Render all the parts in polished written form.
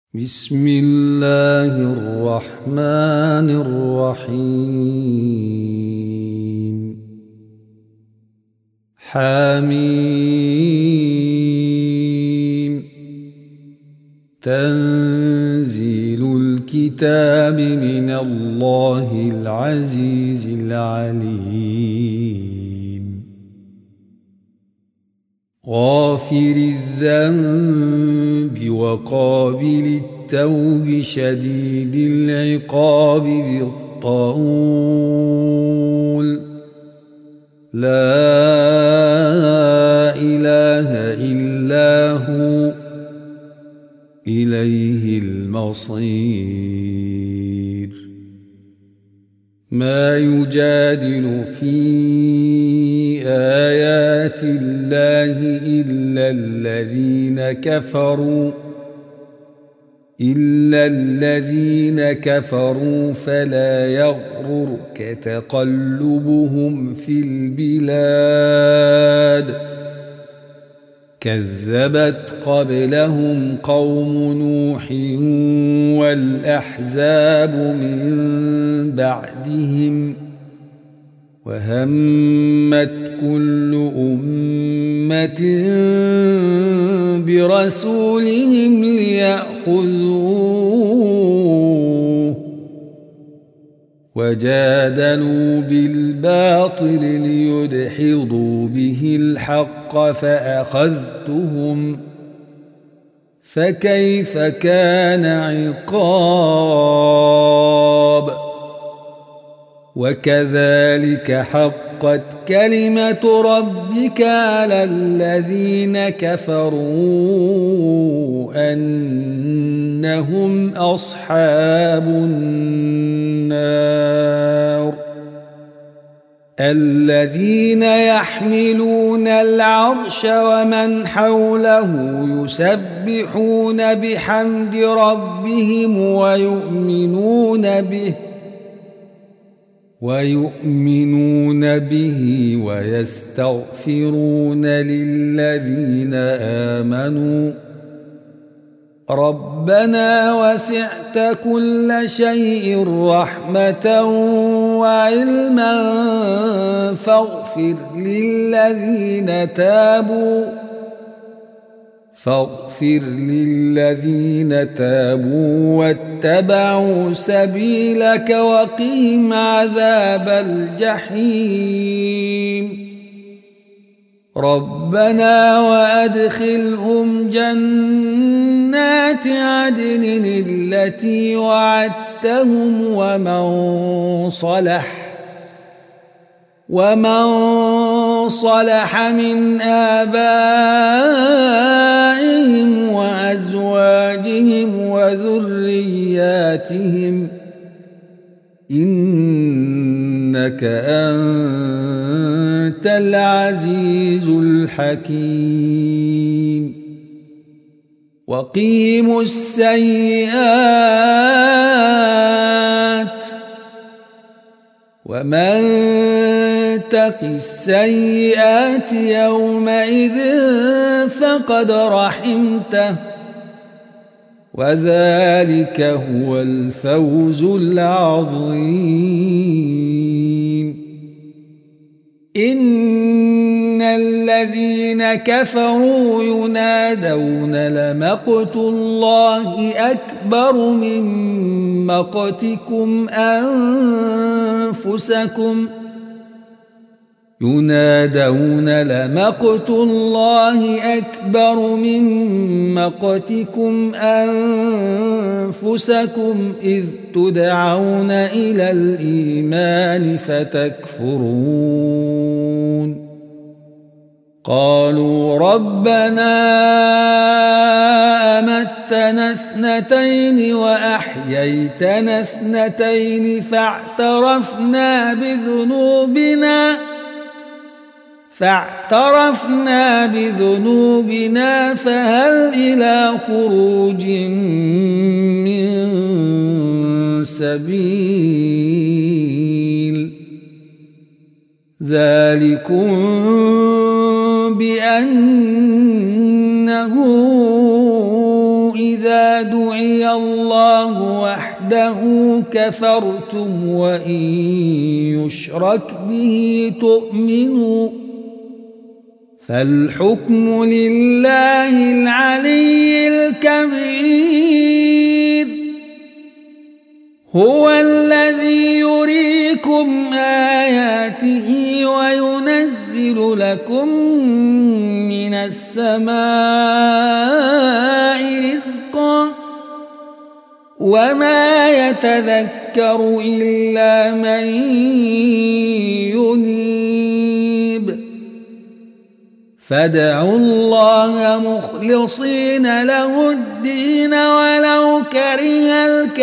بسم الله الرحمن الرحيم حميم تنزيل الكتاب من الله العزيز العليم غافر الذنب وقابل التوب شديد العقاب ذي الطول لا إله إلا هو إليه المصير ما يجادل في آيات الله إلا الذين كفروا فلا يغررك تقلبهم في البلاد كذبت قبلهم قوم نوح والأحزاب من بعدهم وهمت كل أمة برسولهم ليأخذوه وجادلوا بالباطل ليدحضوا به الحق فأخذتهم فكيف كان عقاب وكذلك حقت كلمة ربك على الذين كفروا أنهم أصحاب النار الذين يحملون العرش ومن حوله يسبحون بحمد ربهم ويؤمنون به ويستغفرون للذين آمنوا ربنا وسعت كل شيء رحمة وعلما فاغفر للذين تابوا واتبعوا سبيلك وقهم عذاب الجحيم ربنا وأدخلهم جنات عدن التي وعدتهم ومن صلح من آبائهم وأزواجهم وذرياتهم إنك أنت العزيز الحكيم وقيموا السيئات ومن تق السيئات يومئذ فقد رحمته وذلك هو الفوز العظيم إن الذين كفروا ينادون لمقت الله أكبر من مقتكم أنفسكم إذ تدعون إلى الإيمان فتكفرون قالوا ربنا أمتنا اثنتين وأحييتنا اثنتين فاعترفنا بذنوبنا فهل إلى خروج من سبيل ذلكم بأنه إذا دعي الله وحده كفرتم وإن يشرك به تؤمنوا فالحكم لله العلي الكبير هو الذي يريكم آياته وينزل لكم من السماء رزقا وما يتذكر إلا من ينيب فادعوا الله مخلصين له الدين ولو كره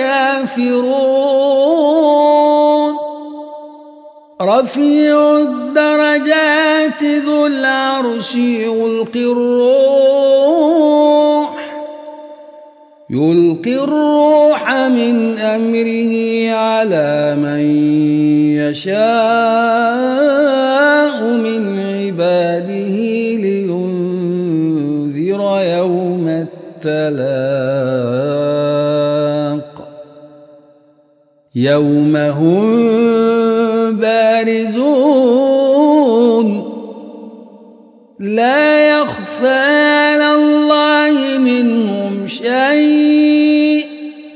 الكافرون رفيع الدرجات ذو العرش يلقي الروح من أمره على من يشاء من عباده لينذر يوم التلاق يوم هم بارزون لا يخفى على الله منهم شيء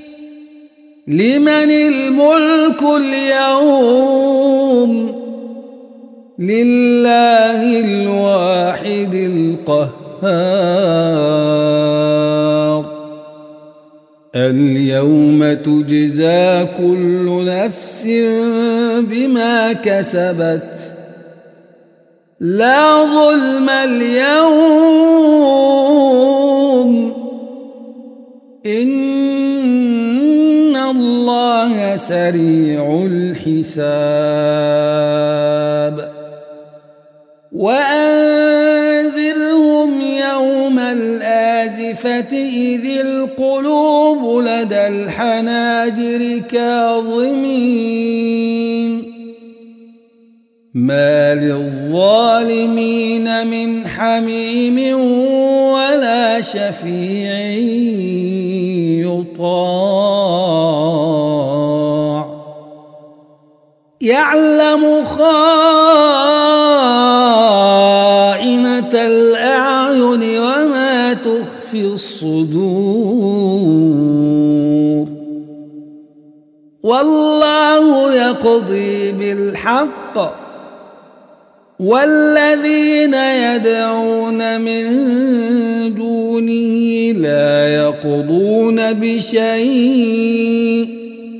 لمن الملك اليوم لله الواحد القهار اليوم تجزى كل نفس بما كسبت لا ظلم اليوم إن الله سريع الحساب وأنذرهم يوم الآزفة إذ القلوب لدى الحناجر كاظمين ما للظالمين من حميم ولا شفيع يطاع يعلم خائنة الأعين وما تخفي الصدور والله يقضي بالحق والذين يدعون من دونه لا يقضون بشيء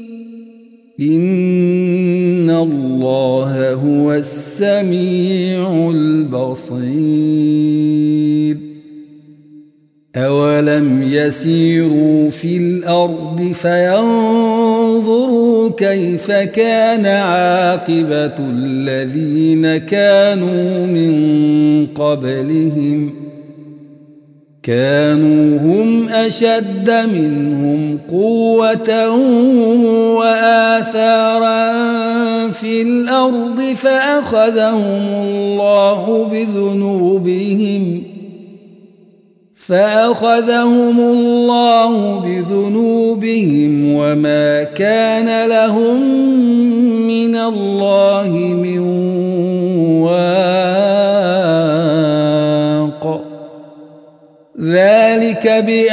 إن الله هو السميع البصير أولم يسيروا في الأرض فينظروا كيف كان عاقبة الذين كانوا من قبلهم كانوا هم أشد منهم قوة وآثارا في الأرض فأخذهم الله بذنوبهم وما كان لهم من الله من واق ذلك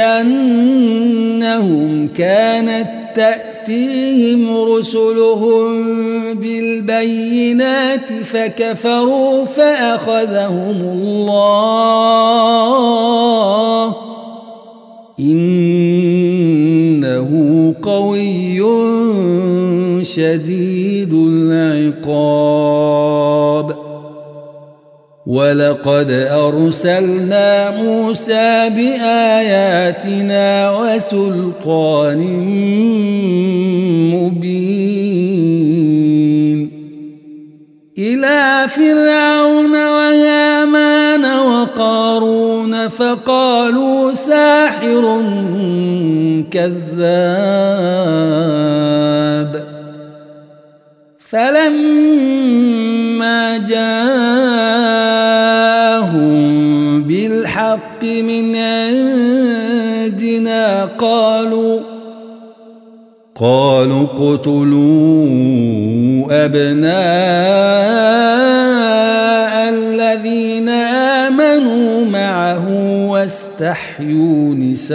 بأنهم كانت تأتيهم رسلهم بالبينات فكفروا فأخذهم الله إنه قوي شديد العقاب ولقد أرسلنا موسى بآياتنا وسلطان مبين إلى فرعون وهامان وقارون فقالوا ساحر كذاب فلما جاءهم بالحق من عندنا نجنا قالوا اقتلوا أبناء الذين آمنوا معه واستحيوا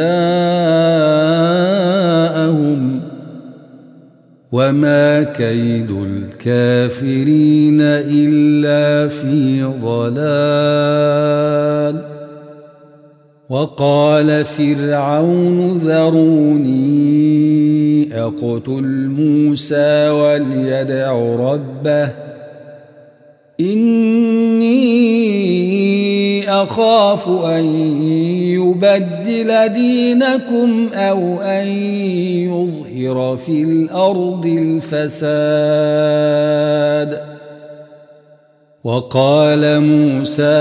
نساءهم وما كيد الكافرين إلا في ضلال. وقال فرعون ذروني أقتل موسى وليدع ربه إني أخاف أن يبدل دينكم أو أن يظهر في الأرض الفساد. وقال موسى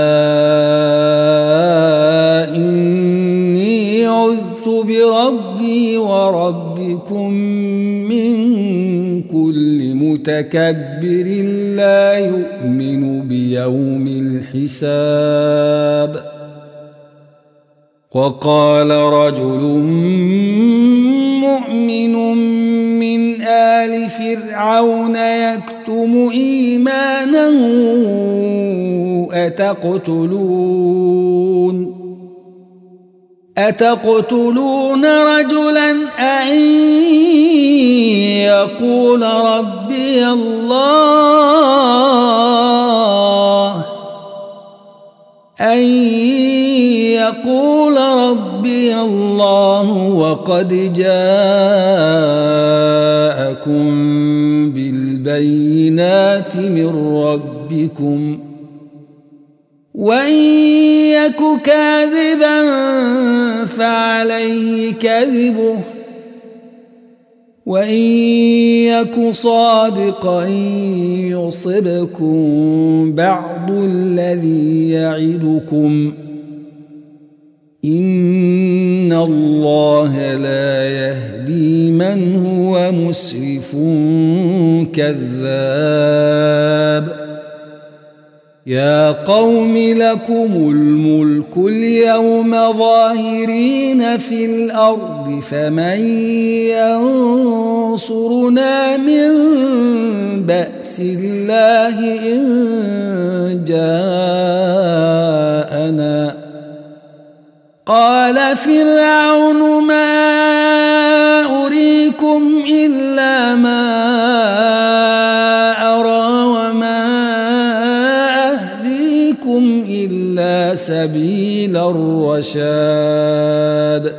إني عذت بربي وربكم من كل متكبر لا يؤمن بيوم الحساب. وقال رجل مؤمن من آل فرعون يكتم إيمانه أتقتلون رجلا أن يقول ربي الله وقد جاءكم بالبينات من ربكم وإن يك كاذبا فعليه كذبه وإن يك صادقا يصبكم بعض الذي يعدكم إن الله لا يهدي من هو مسرف كذاب. يا قوم لكم الملك اليوم ظاهرين في الأرض فمن ينصرنا من بأس الله إن جاءنا. قال فرعون ما أريكم إلا ما أرى وما أهديكم إلا سبيل الرشاد.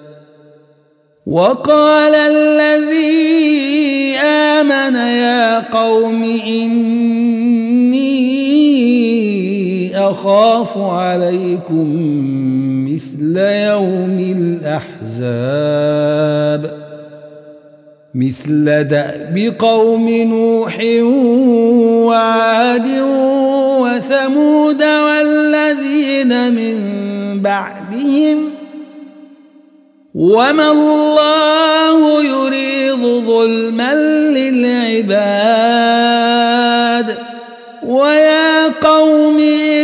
وقال الذي آمن يا قوم إني أخاف عليكم مثل يوم الأحزاب مثل دأب قوم نوح وعاد وثمود والذين من بعدهم وما الله يريد ظلما للعباد. ويا قوم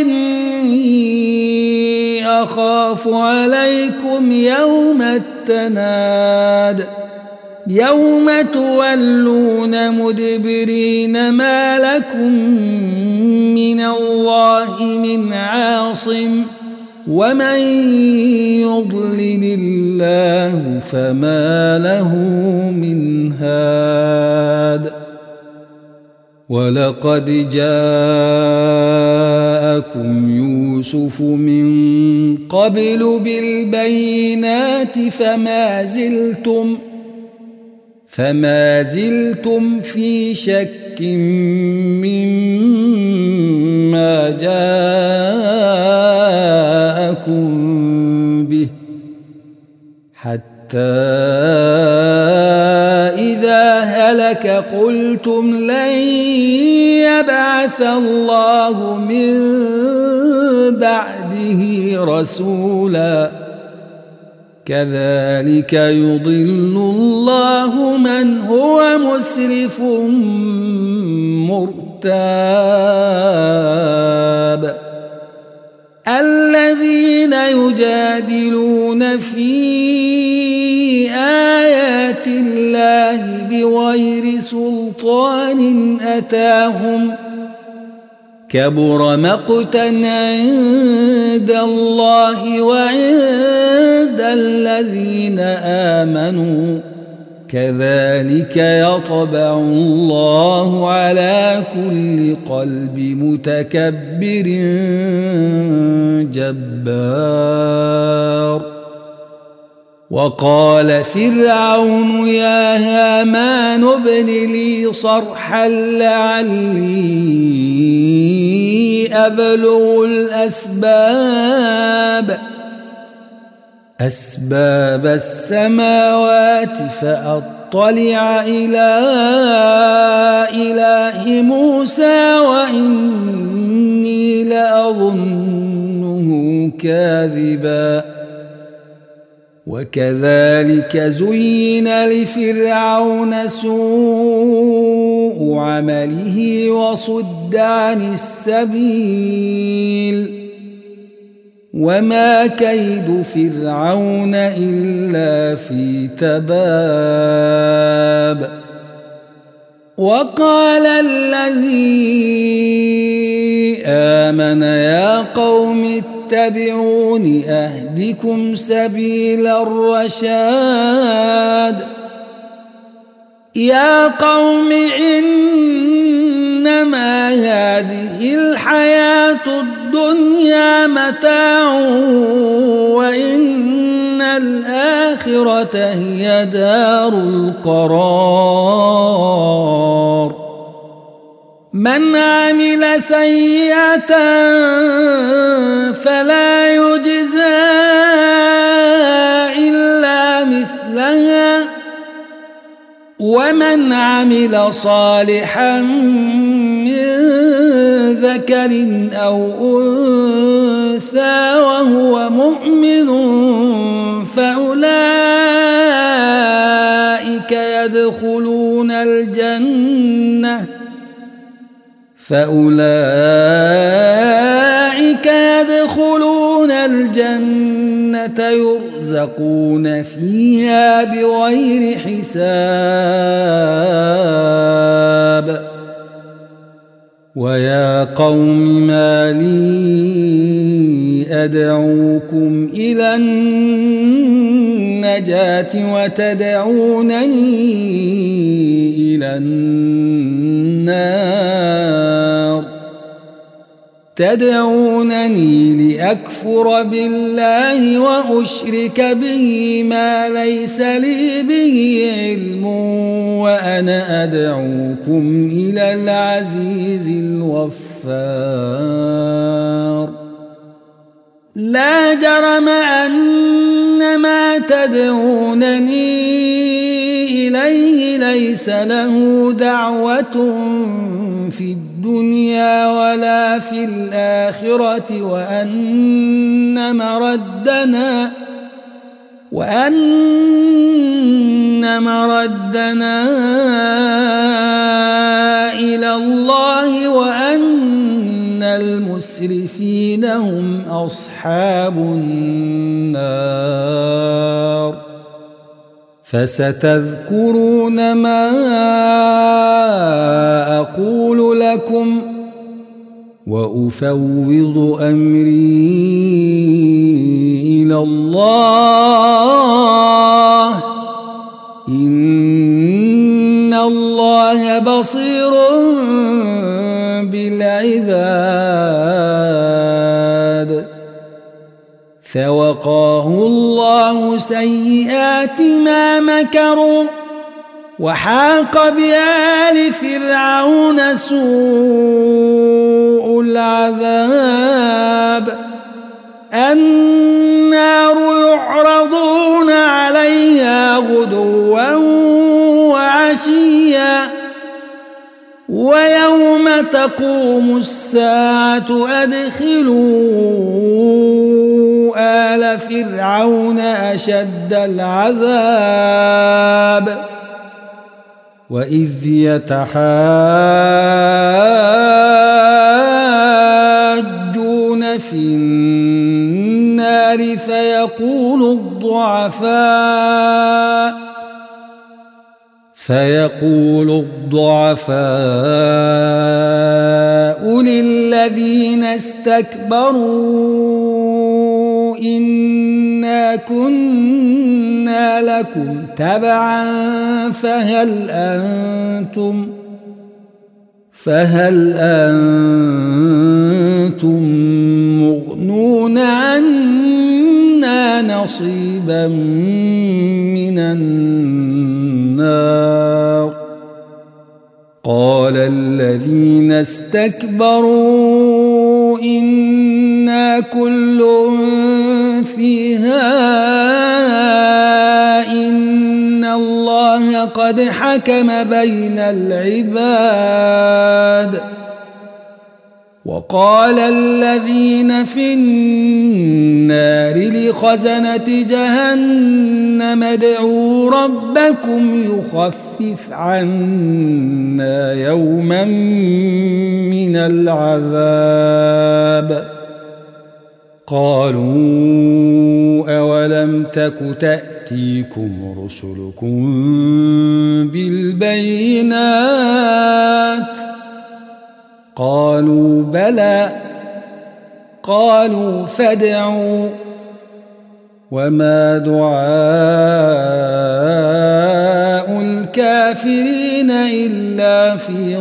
إني أخاف عليكم يوم التناد يوم تولون مدبرين ما لكم من الله من عاصم ومن يضلل الله فما له من هاد. ولقد جاءكم يوسف من قبل بالبينات فما زلتم في شك مما جاءكم به حتى إذا هلك قلتم لن يبعث الله من بعده رسولا كذلك يضل الله من هو مسرف مرتاب. الذين يجادلون في آيات الله بغير سلطان أتاهم كبر مقتا عند الله وعند الذين آمنوا كذلك يطبع الله على كل قلب متكبر جبار. وقال فرعون يا هامان ابن لي صرحا لعلي أبلغ أسباب السماوات فأطلع إلى إله موسى وإني لأظنه كاذبا. وكذلك زين لفرعون سوء عمله وصد عن السبيل وما كيد فرعون إلا في تباب. وقال الذي آمن يا قوم اتبعون أهدكم سبيل الرشاد. يا قوم إنما هذه الحياة الدنيا متاع وإن الآخرة هي دار القرار. من عمل سيئة فلا يجزى إلا مثلها ومن عمل صالحا من ذكر أو أنثى وهو مؤمن فأولئك يدخلون الجنة يرزقون فيها بغير حساب. ويا قوم ما لي أدعوكم إلى النجاة وتدعونني إلى النار. تدعونني لأكفر بالله وأشرك به ما ليس لي به علم وأنا أدعوكم إلى العزيز الغفار. لا جرم أن ما تدعونني إليه ليس له دعوة في الدنيا ولا في الآخرة وأن مردنا إلى الله وأن المسرفين هم أصحاب النار. فستذكرون ما أقول لكم وأفوض أمري إلى الله إن الله بصير بالعباد. فوقاه الله سيئات ما مكروا وحاق بآل فرعون سوء العذاب. النار يعرضون عليها غدوا وعشيا ويوم تقوم الساعة أدخلوا آل فرعون أشد العذاب. وإذ يتحاجون في النار فيقول فيقول الضعفاء للذين استكبروا إنا كنا لكم تبعا فهل أنتم مغنون عنا نصيبا من النار قال الذين استكبروا إنا كل فيها إن الله قد حكم بين العباد وقال الذين في النار لخزنة جهنم ادعوا ربكم يخفف عنا يوما من العذاب قالوا أولم تك تأتيكم رسلكم بالبينات قالوا بلى قالوا فادعوا وما دعاء الكافرين إلا في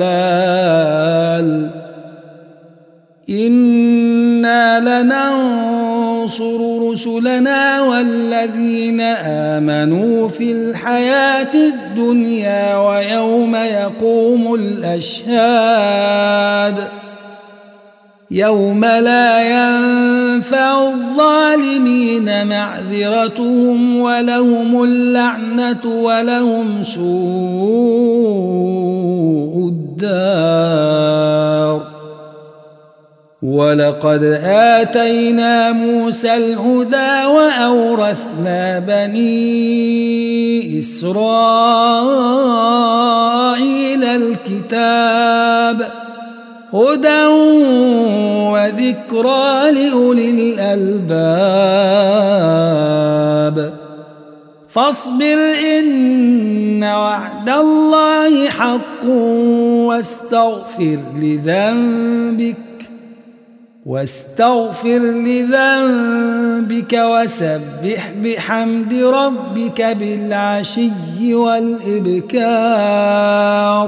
ضلال إنا لننصر رسلنا والذين آمنوا في الحياة الدنيا ويوم يقوم الأشهاد يوم لا ينفع الظالمين معذرتهم ولهم اللعنة ولهم سوء الدار ولقد آتينا موسى الهدى وأورثنا بني إسرائيل الكتاب هدى وذكرى لأولي الألباب فاصبر إن وعد الله حق واستغفر لذنبك وسبح بحمد ربك بالعشي والإبكار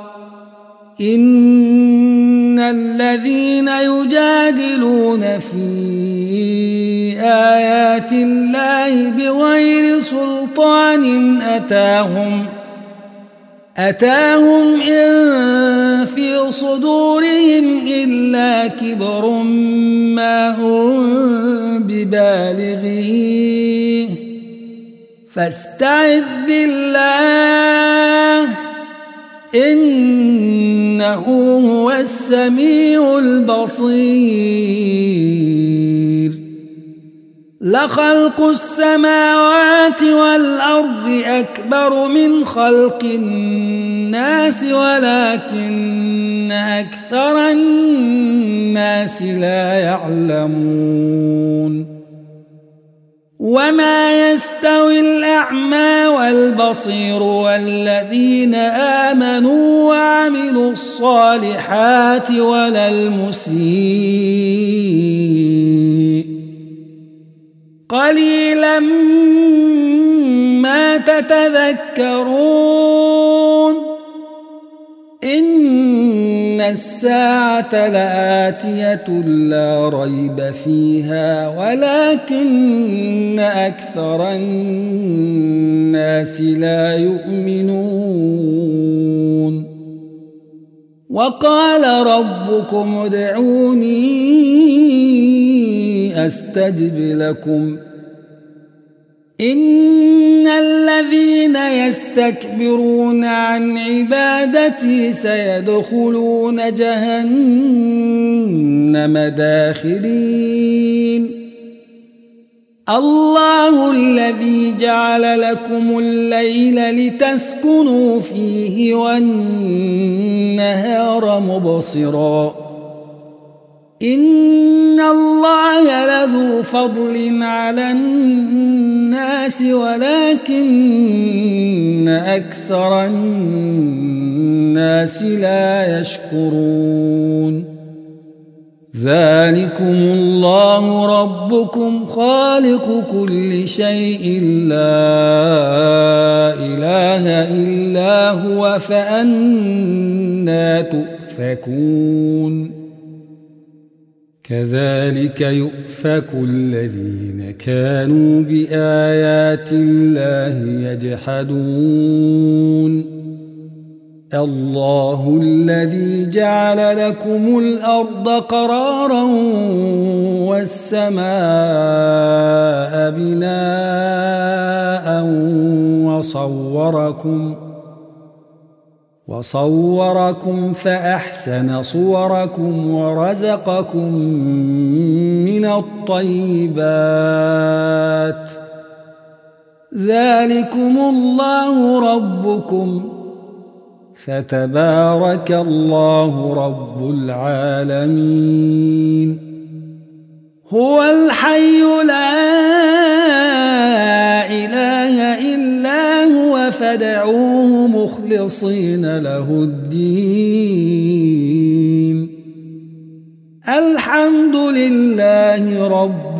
إن الذين يجادلون في آيات الله بغير سلطان أتاهم إن في صدورهم إلا كبر ما هم ببالغيه فاستعذ بالله إنه هو السميع البصير لخلق السماوات والأرض أكبر من خلق الناس ولكن أكثر الناس لا يعلمون وما يستوي الأعمى والبصير والذين آمنوا وعملوا الصالحات ولا المسيء قليلا ما تتذكرون إن الساعة لآتية لا ريب فيها ولكن أكثر الناس لا يؤمنون وقال ربكم ادعوني أستجب لكم إن الذين يستكبرون عن عبادتي سيدخلون جهنم داخرين الله الذي جعل لكم الليل لتسكنوا فيه والنهار مبصرا إن الله لذو فضل على الناس ولكن ولكن أكثر الناس لا يشكرون ذلكم الله ربكم خالق كل شيء لا إله إلا هو فأنى تؤفكون كذلك يؤفك الذين كانوا بآيات الله يجحدون الله الذي جعل لكم الأرض قرارا والسماء بناء وصوركم فأحسن صوركم ورزقكم من الطيبات ذلكم الله ربكم فتبارك الله رب العالمين هو الحي لا إله إلا هو فادعوه مخلصين له الدين الحمد لله رب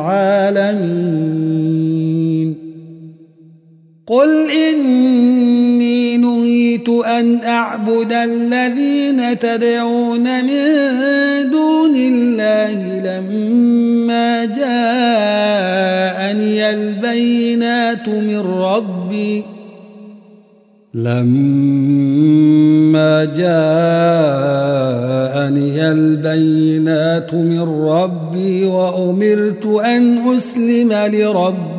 العالمين قل إني نهيت أن أعبد الذين تدعون من دون الله لما جاءني البينات من ربي وأمرت أن أسلم لرب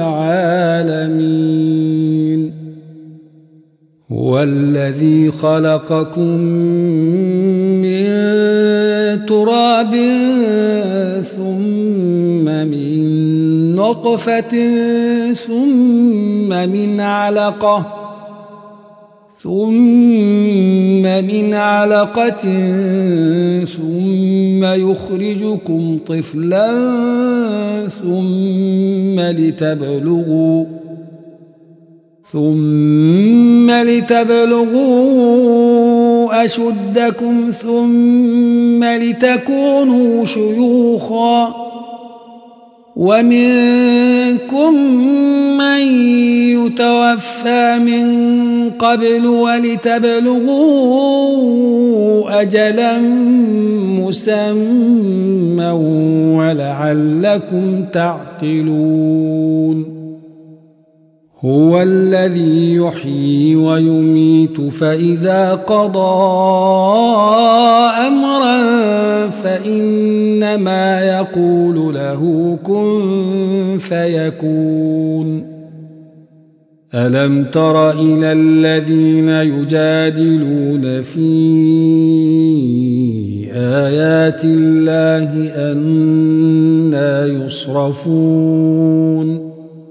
العالمين هو الذي خلقكم من تراب ثم من نطفة ثم من علقة ثم يخرجكم طفلا ثم لتبلغوا أشدكم ثم لتكونوا شيوخا ومنكم من يتوفى من قبل ولتبلغوا أجلا مسمى ولعلكم تعقلون هو الذي يحيي ويميت فإذا قضى أمرا فإنما يقول له كن فيكون ألم تر إلى الذين يجادلون في آيات الله أنى يصرفون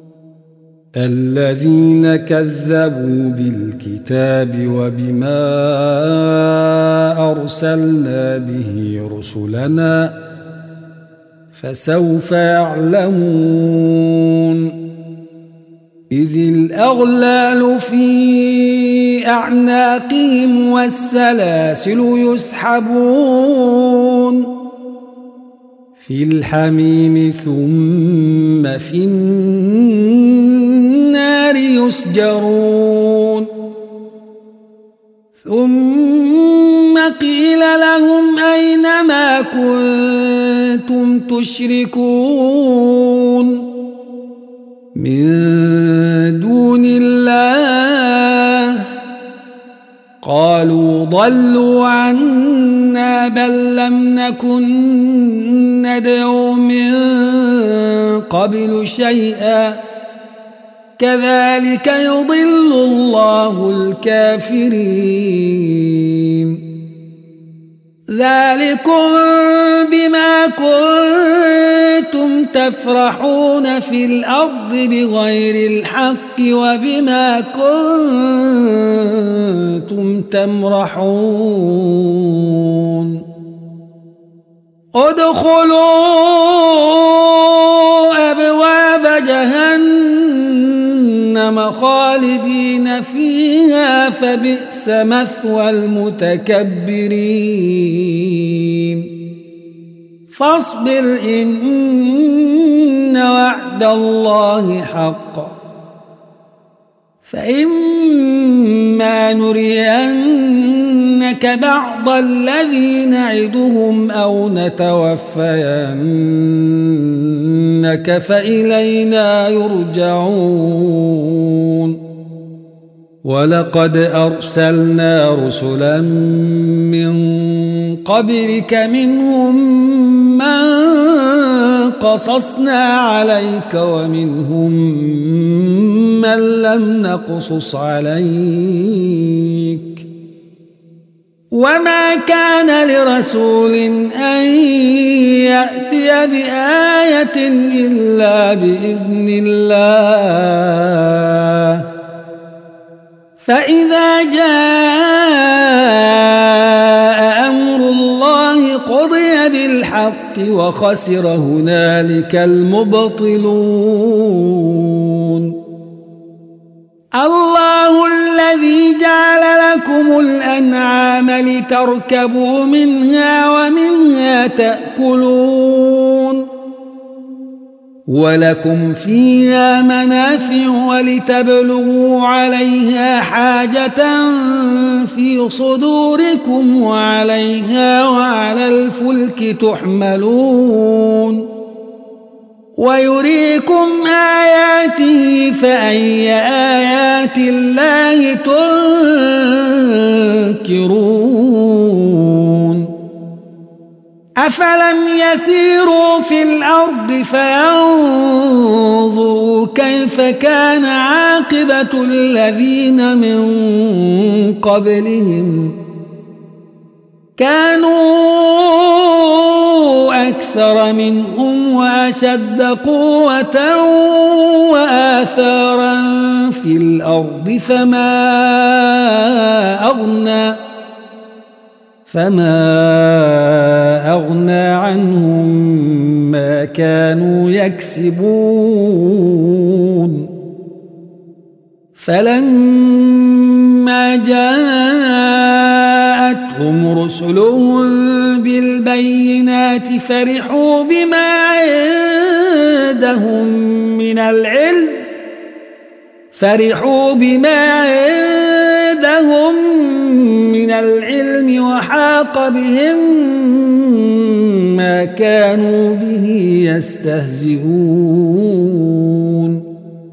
الذين كذبوا بالكتاب وبما أرسلنا به رسلنا فسوف يعلمون إذ الأغلال في أعناقهم والسلاسل يسحبون في الحميم ثم في النار يسجرون ثم قيل لهم أين ما كنتم تشركون من دون الله قالوا ضلوا عنا بل لم نكن ندعو من قبل شيئا كذلك يضل الله الكافرين ذلكم بما كنتم تفرحون في الأرض بغير الحق وبما كنتم تمرحون ادخلوا أبواب جهنم خالدين خالدين فيها فبئس مثوى المتكبرين فاصبر إن وعد الله حق فإما نرينك بعض الذي نعدهم أو نتوفينك فإلينا يرجعون ولقد أرسلنا رسلا من قبلك منهم من قصصنا عليك ومنهم من لم نقصص عليك وما كان لرسول أن يأتي بآية إلا بإذن الله فإذا جاء أمر الله قضي بالحق وخسر هنالك المبطلون الله الذي جعل لكم الأنعام لتركبوا منها ومنها تأكلون ولكم فيها منافع ولتبلغوا عليها حاجة في صدوركم وعليها وعلى الفلك تحملون ويريكم آياته فأي آيات الله تنكرون أفلم يسيروا في الأرض فينظروا كيف كان عاقبة الذين من قبلهم كانوا أكثر منهم وأشد قوة وآثارا في الأرض فما أغنى عنهم ما كانوا يكسبون فلما جاءتهم رسلهم بالبينات فرحوا بما عندهم من العلم وحاق بهم ما كانوا به يستهزئون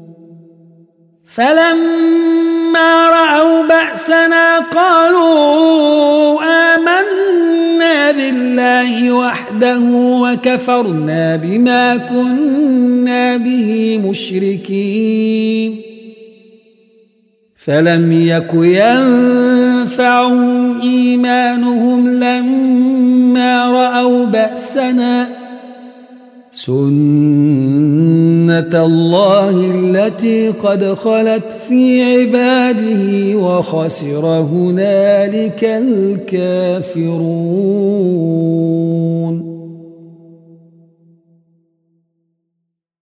فلما رأوا بأسنا قالوا آمنا بالله وحده وكفرنا بما كنا به مشركين فلم يك ينفعهم إيمانهم لما رأوا بأسنا سنة الله التي قد خلت في عباده وخسر هنالك الكافرون